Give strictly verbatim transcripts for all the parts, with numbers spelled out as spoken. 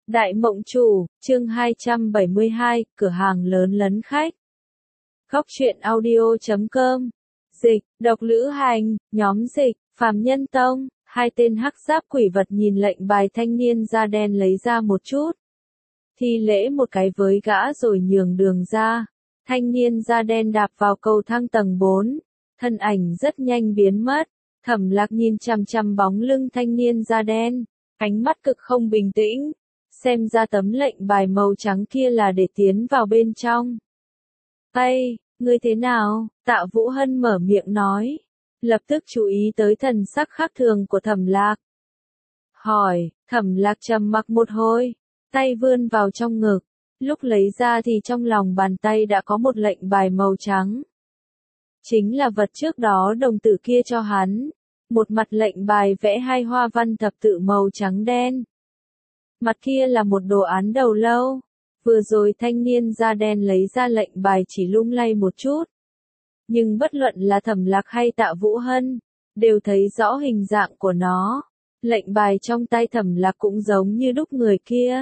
Đại Mộng Chủ, chương hai trăm bảy mươi hai, cửa hàng lớn lấn khách. Góc truyện audio chấm com. Dịch, độc lữ hành, nhóm dịch, phàm nhân tông, hai tên hắc giáp quỷ vật nhìn lệnh bài thanh niên da đen lấy ra một chút. Thi lễ một cái với gã rồi nhường đường ra. Thanh niên da đen đạp vào cầu thang tầng bốn. Thân ảnh rất nhanh biến mất. Thẩm Lạc nhìn chằm chằm bóng lưng thanh niên da đen. Ánh mắt cực không bình tĩnh. Xem ra tấm lệnh bài màu trắng kia là để tiến vào bên trong. Ây, ngươi thế nào? Tạ Vũ Hân mở miệng nói. Lập tức chú ý tới thần sắc khác thường của Thẩm Lạc. Hỏi, Thẩm Lạc trầm mặc một hồi, tay vươn vào trong ngực. Lúc lấy ra thì trong lòng bàn tay đã có một lệnh bài màu trắng. Chính là vật trước đó đồng tử kia cho hắn. Một mặt lệnh bài vẽ hai hoa văn thập tự màu trắng đen. Mặt kia là một đồ án đầu lâu. Vừa rồi thanh niên da đen lấy ra lệnh bài chỉ lung lay một chút. Nhưng bất luận là Thẩm Lạc hay Tạ Vũ Hân, đều thấy rõ hình dạng của nó. Lệnh bài trong tay Thẩm Lạc cũng giống như đúc người kia.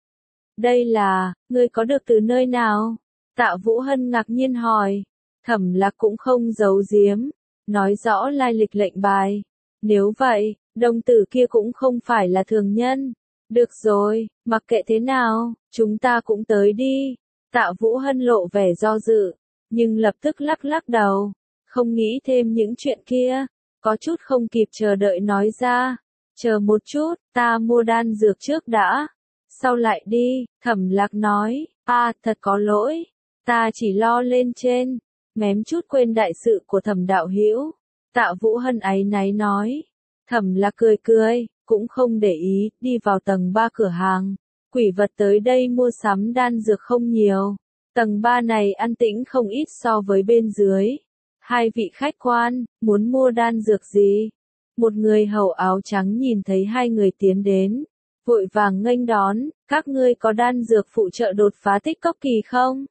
Đây là, ngươi có được từ nơi nào? Tạ Vũ Hân ngạc nhiên hỏi. Thẩm Lạc cũng không giấu giếm, nói rõ lai lịch lệnh bài. Nếu vậy, đồng tử kia cũng không phải là thường nhân. Được rồi, mặc kệ thế nào, chúng ta cũng tới đi. Tạ Vũ Hân lộ vẻ do dự, nhưng lập tức lắc lắc đầu, không nghĩ thêm những chuyện kia, có chút không kịp chờ đợi nói ra. Chờ một chút, ta mua đan dược trước đã, sau lại đi. Thẩm Lạc nói, à thật có lỗi, ta chỉ lo lên trên, mém chút quên đại sự của Thẩm đạo hữu. Tạ Vũ Hân áy náy nói. Thẩm Lạc cười cười, cũng không để ý, đi vào tầng ba cửa hàng. Quỷ vật tới đây mua sắm đan dược không nhiều. Tầng ba này an tĩnh không ít so với bên dưới. Hai vị khách quan, muốn mua đan dược gì? Một người hầu áo trắng nhìn thấy hai người tiến đến, vội vàng nghênh đón, các ngươi có đan dược phụ trợ đột phá tích cốc kỳ không?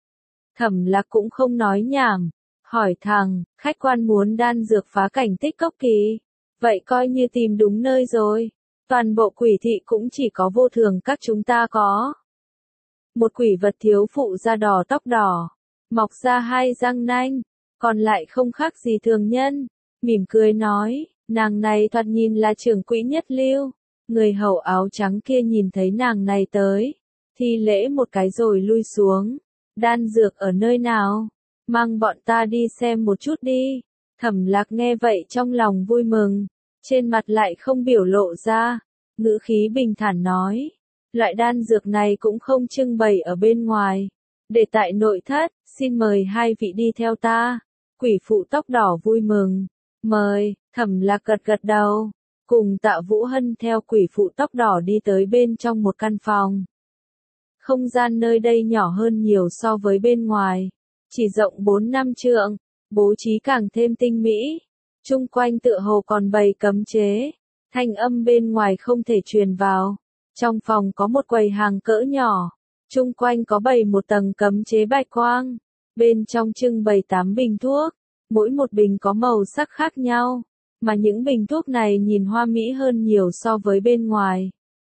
Thẩm Lạc cũng không nói nhảm, hỏi thẳng, khách quan muốn đan dược phá cảnh tích cốc kỳ. Vậy coi như tìm đúng nơi rồi. Toàn bộ quỷ thị cũng chỉ có vô thường các chúng ta có. Một quỷ vật thiếu phụ da đỏ tóc đỏ, mọc ra hai răng nanh, còn lại không khác gì thường nhân. Mỉm cười nói, nàng này thoạt nhìn là trưởng quỹ nhất lưu. Người hầu áo trắng kia nhìn thấy nàng này tới, thi lễ một cái rồi lui xuống. Đan dược ở nơi nào? Mang bọn ta đi xem một chút đi. Thẩm Lạc nghe vậy trong lòng vui mừng, trên mặt lại không biểu lộ ra, ngữ khí bình thản nói, loại đan dược này cũng không trưng bày ở bên ngoài, để tại nội thất, xin mời hai vị đi theo ta. Quỷ phụ tóc đỏ vui mừng, mời. Thẩm Lạc gật gật đầu, cùng Tạ Vũ Hân theo quỷ phụ tóc đỏ đi tới bên trong một căn phòng. Không gian nơi đây nhỏ hơn nhiều so với bên ngoài, chỉ rộng bốn năm trượng. Bố trí càng thêm tinh mỹ, chung quanh tựa hồ còn bày cấm chế, thanh âm bên ngoài không thể truyền vào. Trong phòng có một quầy hàng cỡ nhỏ, chung quanh có bày một tầng cấm chế bạch quang, bên trong trưng bày tám bình thuốc, mỗi một bình có màu sắc khác nhau, mà những bình thuốc này nhìn hoa mỹ hơn nhiều so với bên ngoài.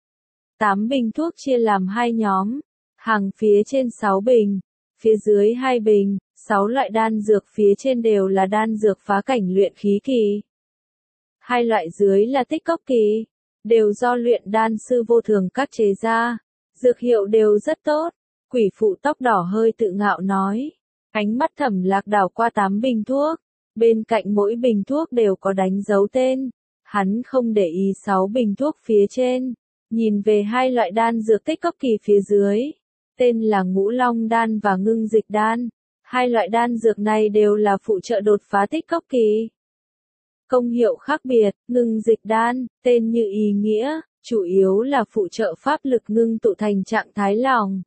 Tám bình thuốc chia làm hai nhóm, hàng phía trên sáu bình, phía dưới hai bình. Sáu loại đan dược phía trên đều là đan dược phá cảnh luyện khí kỳ. Hai loại dưới là tích cốc kỳ, đều do luyện đan sư vô thường các chế ra. Dược hiệu đều rất tốt. Quỷ phụ tóc đỏ hơi tự ngạo nói. Ánh mắt Thẩm Lạc đảo qua tám bình thuốc. Bên cạnh mỗi bình thuốc đều có đánh dấu tên. Hắn không để ý sáu bình thuốc phía trên. Nhìn về hai loại đan dược tích cốc kỳ phía dưới. Tên là Ngũ Long đan và Ngưng Dịch đan. Hai loại đan dược này đều là phụ trợ đột phá tích cốc kỳ. Công hiệu khác biệt, ngưng dịch đan, tên như ý nghĩa, chủ yếu là phụ trợ pháp lực ngưng tụ thành trạng thái lòng.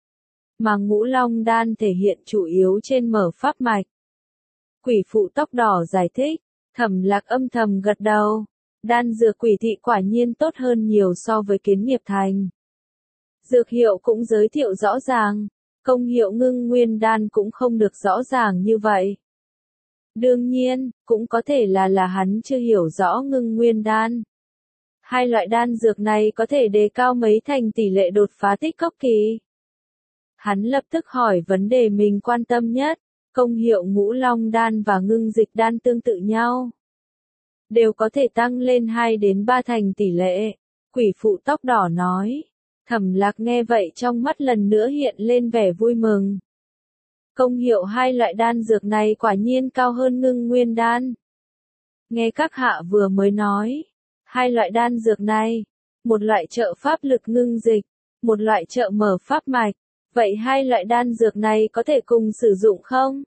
Mà Ngũ Long đan thể hiện chủ yếu trên mở pháp mạch. Quỷ phụ tóc đỏ giải thích, Thẩm Lạc âm thầm gật đầu. Đan dược quỷ thị quả nhiên tốt hơn nhiều so với Kiến Nghiệp Thành. Dược hiệu cũng giới thiệu rõ ràng. Công hiệu ngưng nguyên đan cũng không được rõ ràng như vậy. Đương nhiên, cũng có thể là là hắn chưa hiểu rõ ngưng nguyên đan. Hai loại đan dược này có thể đề cao mấy thành tỷ lệ đột phá tích cốc kỳ. Hắn lập tức hỏi vấn đề mình quan tâm nhất, công hiệu ngũ long đan và ngưng dịch đan tương tự nhau. Đều có thể tăng lên hai đến ba thành tỷ lệ. Quỷ phụ tóc đỏ nói. Thẩm Lạc nghe vậy trong mắt lần nữa hiện lên vẻ vui mừng. Công hiệu hai loại đan dược này quả nhiên cao hơn ngưng nguyên đan. Nghe các hạ vừa mới nói, hai loại đan dược này, một loại trợ pháp lực ngưng dịch, một loại trợ mở pháp mạch, vậy hai loại đan dược này có thể cùng sử dụng không?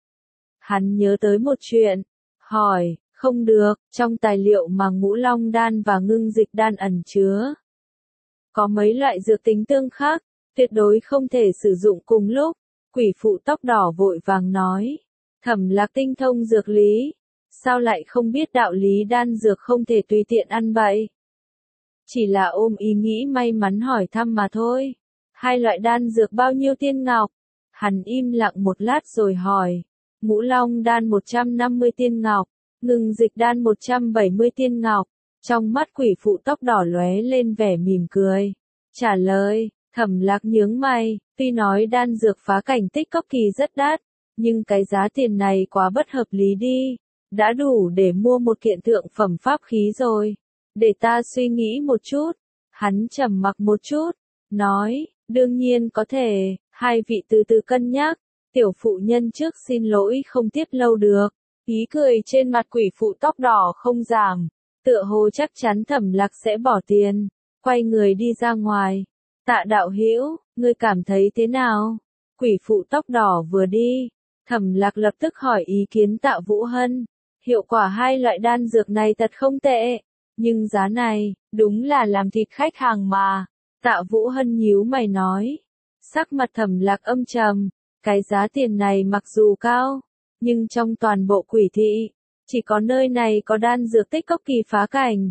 Hắn nhớ tới một chuyện, hỏi, không được, trong tài liệu mà ngũ long đan và ngưng dịch đan ẩn chứa. Có mấy loại dược tính tương khác, tuyệt đối không thể sử dụng cùng lúc. Quỷ phụ tóc đỏ vội vàng nói, Thẩm Lạc tinh thông dược lý, sao lại không biết đạo lý đan dược không thể tùy tiện ăn bậy. Chỉ là ôm ý nghĩ may mắn hỏi thăm mà thôi. Hai loại đan dược bao nhiêu tiên ngọc? Hắn im lặng một lát rồi hỏi, ngũ long đan một trăm năm mươi tiên ngọc, ngưng dịch đan một trăm bảy mươi tiên ngọc. Trong mắt quỷ phụ tóc đỏ lóe lên vẻ mỉm cười. Trả lời, Thẩm Lạc nhướng mày, tuy nói đan dược phá cảnh tích cốc kỳ rất đắt, nhưng cái giá tiền này quá bất hợp lý đi. Đã đủ để mua một kiện thượng phẩm pháp khí rồi. Để ta suy nghĩ một chút. Hắn trầm mặc một chút, nói, đương nhiên có thể, hai vị từ từ cân nhắc. Tiểu phụ nhân trước xin lỗi không tiếp lâu được. Ý cười trên mặt quỷ phụ tóc đỏ không giảm. Tựa hồ chắc chắn Thẩm Lạc sẽ bỏ tiền. Quay người đi ra ngoài. Tạ đạo hữu, ngươi cảm thấy thế nào? Quỷ phụ tóc đỏ vừa đi, Thẩm Lạc lập tức hỏi ý kiến Tạ Vũ Hân. Hiệu quả hai loại đan dược này thật không tệ, nhưng giá này, đúng là làm thịt khách hàng mà. Tạ Vũ Hân nhíu mày nói. Sắc mặt Thẩm Lạc âm trầm, cái giá tiền này mặc dù cao, nhưng trong toàn bộ quỷ thị, chỉ có nơi này có đan dược tích cốc kỳ phá cảnh.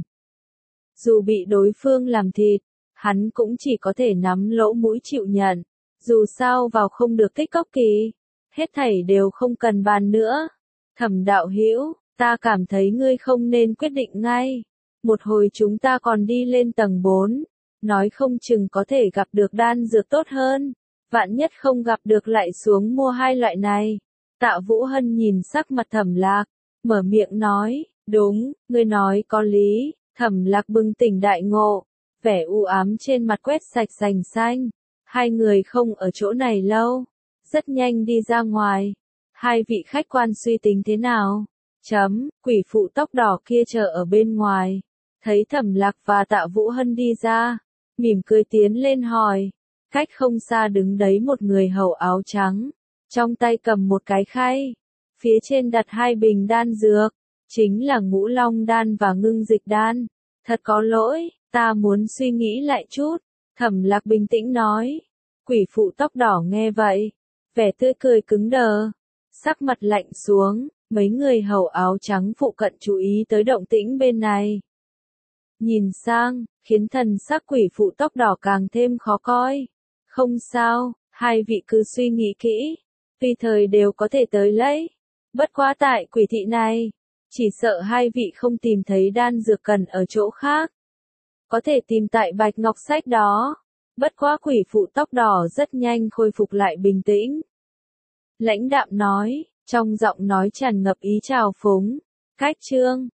Dù bị đối phương làm thịt, hắn cũng chỉ có thể nắm lỗ mũi chịu nhận. Dù sao vào không được tích cốc kỳ, hết thảy đều không cần bàn nữa. Thẩm đạo hữu, ta cảm thấy ngươi không nên quyết định ngay. Một hồi chúng ta còn đi lên tầng bốn, nói không chừng có thể gặp được đan dược tốt hơn. Vạn nhất không gặp được lại xuống mua hai loại này. Tạ Vũ Hân nhìn sắc mặt Thẩm Lạc, mở miệng nói, đúng, ngươi nói có lý. Thẩm Lạc bừng tỉnh đại ngộ, vẻ u ám trên mặt quét sạch sành xanh. Hai người không ở chỗ này lâu, rất nhanh đi ra ngoài. Hai vị khách quan suy tính thế nào? Chấm, quỷ phụ tóc đỏ kia chờ ở bên ngoài. Thấy Thẩm Lạc và Tạ Vũ Hân đi ra, mỉm cười tiến lên hỏi. Cách không xa đứng đấy một người hầu áo trắng, trong tay cầm một cái khay. Phía trên đặt hai bình đan dược, chính là ngũ long đan và ngưng dịch đan. Thật có lỗi, ta muốn suy nghĩ lại chút. Thẩm Lạc bình tĩnh nói. Quỷ phụ tóc đỏ nghe vậy, vẻ tươi cười cứng đờ, sắc mặt lạnh xuống. Mấy người hầu áo trắng phụ cận chú ý tới động tĩnh bên này. Nhìn sang, khiến thần sắc quỷ phụ tóc đỏ càng thêm khó coi. Không sao, hai vị cứ suy nghĩ kỹ, tùy thời đều có thể tới lấy. Bất quá tại quỷ thị này, chỉ sợ hai vị không tìm thấy đan dược cần ở chỗ khác. Có thể tìm tại bạch ngọc sách đó. Bất quá quỷ phụ tóc đỏ rất nhanh khôi phục lại bình tĩnh. Lãnh đạm nói, trong giọng nói tràn ngập ý trào phúng. Cách chương